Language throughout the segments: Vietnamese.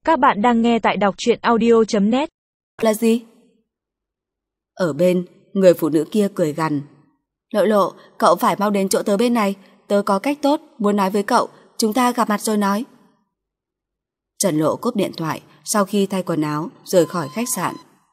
Các bạn đang nghe tại đọc truyện audio.net. Là gì? Ở bên, người phụ nữ kia cười gằn. Lộ Lộ, cậu phải mau đến chỗ tớ bên này. Tớ có cách tốt, muốn nói với cậu. Chúng ta gặp mặt rồi nói. Trần Lộ cúp điện thoại sau khi thay quần áo, rời khỏi khách sạn.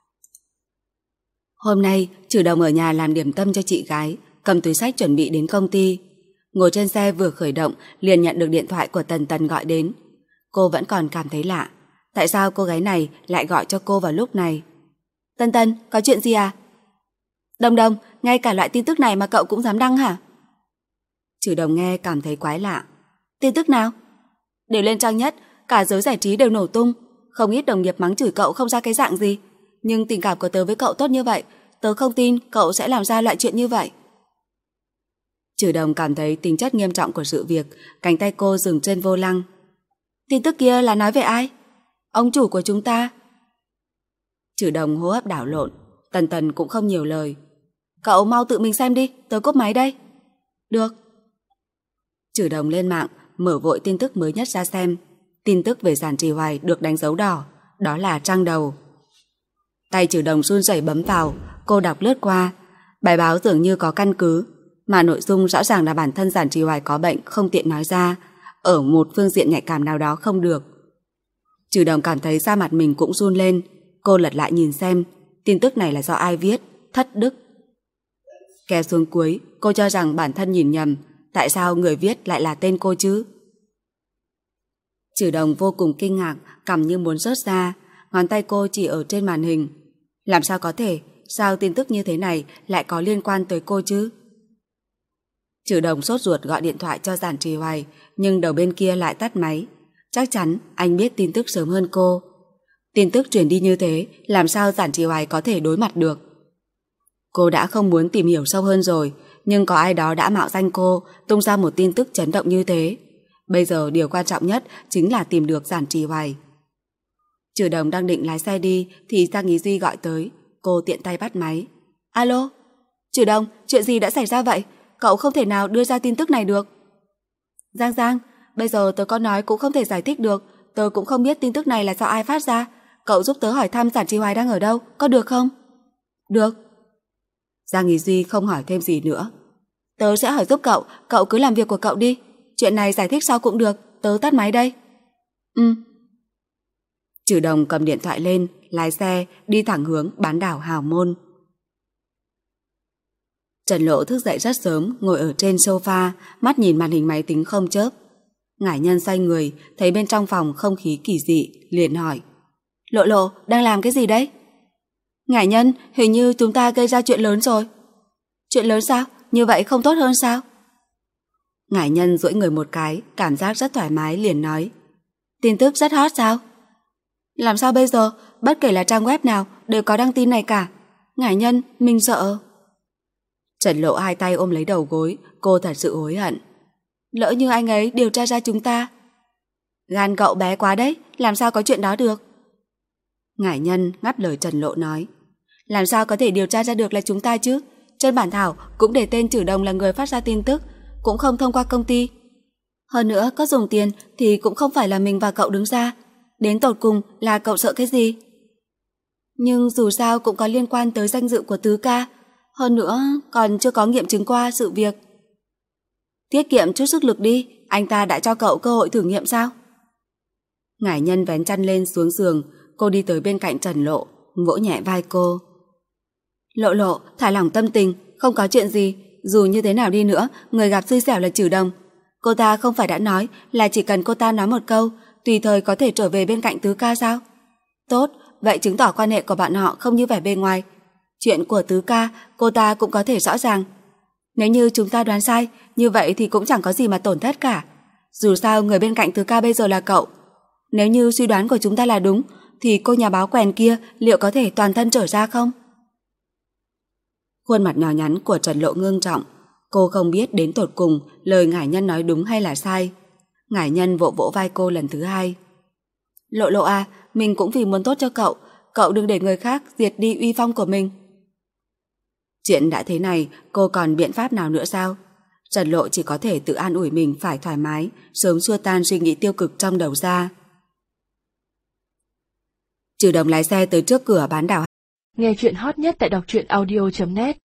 Hôm nay, Trừ Đồng ở nhà làm điểm tâm cho chị gái, cầm túi xách chuẩn bị đến công ty. Ngồi trên xe vừa khởi động, liền nhận được điện thoại của Tần Tần gọi đến. Cô vẫn còn cảm thấy lạ. Tại sao cô gái này lại gọi cho cô vào lúc này? Tần Tần, có chuyện gì à? Đồng Đồng, ngay cả loại tin tức này mà cậu cũng dám đăng hả? Trừ Đồng nghe cảm thấy quái lạ. Tin tức nào? Đều lên trang nhất, cả giới giải trí đều nổ tung. Không ít đồng nghiệp mắng chửi cậu không ra cái dạng gì. Nhưng tình cảm của tớ với cậu tốt như vậy, tớ không tin cậu sẽ làm ra loại chuyện như vậy. Trừ Đồng cảm thấy tính chất nghiêm trọng của sự việc, cánh tay cô dừng trên vô lăng. Tin tức kia là nói về ai? Ông chủ của chúng ta. Trừ Đồng hô hấp đảo lộn. Tần Tần cũng không nhiều lời. Cậu mau tự mình xem đi, tớ cúp máy đây. Được. Trừ Đồng lên mạng, mở vội tin tức mới nhất ra xem. Tin tức về Giản Trì Hoài được đánh dấu đỏ, đó là trang đầu. Tay Trừ Đồng run rẩy bấm vào, cô đọc lướt qua. Bài báo dường như có căn cứ, mà nội dung rõ ràng là bản thân Giản Trì Hoài có bệnh không tiện nói ra, ở một phương diện nhạy cảm nào đó không được. Trừ Đồng cảm thấy da mặt mình cũng run lên. Cô lật lại nhìn xem tin tức này là do ai viết. Thất Đức. Kéo xuống cuối, cô cho rằng bản thân nhìn nhầm. Tại sao người viết lại là tên cô chứ? Trừ Đồng vô cùng kinh ngạc, cằm như muốn rớt ra. Ngón tay cô chỉ ở trên màn hình. Làm sao có thể? Sao tin tức như thế này lại có liên quan tới cô chứ? Trừ Đồng sốt ruột gọi điện thoại cho Giản Trì Hoài, nhưng đầu bên kia lại tắt máy. Chắc chắn anh biết tin tức sớm hơn cô. Tin tức truyền đi như thế, làm sao Giản Trì Hoài có thể đối mặt được? Cô đã không muốn tìm hiểu sâu hơn rồi, nhưng có ai đó đã mạo danh cô, tung ra một tin tức chấn động như thế. Bây giờ điều quan trọng nhất chính là tìm được Giản Trì Hoài. Trừ Đồng đang định lái xe đi thì Giang Ý Duy gọi tới. Cô tiện tay bắt máy. Alo? Trừ Đồng, chuyện gì đã xảy ra vậy? Cậu không thể nào đưa ra tin tức này được. Giang, bây giờ tớ có nói cũng không thể giải thích được. Tớ cũng không biết tin tức này là do ai phát ra. Cậu giúp tớ hỏi thăm Giản Trì Hoài đang ở đâu, có được không? Được. Giang Ý Duy không hỏi thêm gì nữa. Tớ sẽ hỏi giúp cậu, cậu cứ làm việc của cậu đi. Chuyện này giải thích sau cũng được, tớ tắt máy đây. Trừ Đồng cầm điện thoại lên, lái xe, đi thẳng hướng bán đảo Hào Môn. Trần Lộ thức dậy rất sớm, ngồi ở trên sofa, mắt nhìn màn hình máy tính không chớp. Ngải Nhân xoay người, thấy bên trong phòng không khí kỳ dị, liền hỏi. Lộ Lộ, đang làm cái gì đấy? Ngải Nhân, hình như chúng ta gây ra chuyện lớn rồi. Chuyện lớn sao? Như vậy không tốt hơn sao? Ngải Nhân duỗi người một cái, cảm giác rất thoải mái, liền nói. Tin tức rất hot sao? Làm sao bây giờ? Bất kể là trang web nào đều có đăng tin này cả. Ngải Nhân, mình sợ. Trần Lộ hai tay ôm lấy đầu gối, cô thật sự hối hận. Lỡ như anh ấy điều tra ra chúng ta. Gan cậu bé quá đấy, làm sao có chuyện đó được? Ngải Nhân ngắt lời Trần Lộ nói. Làm sao có thể điều tra ra được là chúng ta chứ? Trên bản thảo cũng để tên Trừ Đồng là người phát ra tin tức, cũng không thông qua công ty. Hơn nữa, có dùng tiền thì cũng không phải là mình và cậu đứng ra. Đến tột cùng là cậu sợ cái gì? Nhưng dù sao cũng có liên quan tới danh dự của Tứ ca. Hơn nữa, còn chưa có nghiệm chứng qua sự việc. Tiết kiệm chút sức lực đi, anh ta đã cho cậu cơ hội thử nghiệm sao? Ngải Nhân vén chăn lên xuống giường, cô đi tới bên cạnh Trần Lộ, vỗ nhẹ vai cô. Lộ Lộ, thả lỏng tâm tình, không có chuyện gì. Dù như thế nào đi nữa, người gặp xui xẻo là Trừ Đồng. Cô ta không phải đã nói là chỉ cần cô ta nói một câu, tùy thời có thể trở về bên cạnh Tứ ca sao? Tốt, vậy chứng tỏ quan hệ của bạn họ không như vẻ bề ngoài. Chuyện của Tứ ca, cô ta cũng có thể rõ ràng. Nếu như chúng ta đoán sai, như vậy thì cũng chẳng có gì mà tổn thất cả. Dù sao người bên cạnh Tứ ca bây giờ là cậu. Nếu như suy đoán của chúng ta là đúng, thì cô nhà báo quèn kia liệu có thể toàn thân trở ra không? Khuôn mặt nhỏ nhắn của Trần Lộ ngưng trọng. Cô không biết đến tột cùng lời Ngải Nhân nói đúng hay là sai. Ngải Nhân vỗ vỗ vai cô lần thứ hai. Lộ Lộ à, mình cũng vì muốn tốt cho cậu. Cậu đừng để người khác diệt đi uy phong của mình. Chuyện đã thế này, cô còn biện pháp nào nữa sao? Trần Lộ chỉ có thể tự an ủi mình phải thoải mái, sớm xua tan suy nghĩ tiêu cực trong đầu ra. Trừ Đồng lái xe tới trước cửa bán đảo. Nghe chuyện hot nhất tại đọc truyện audio.net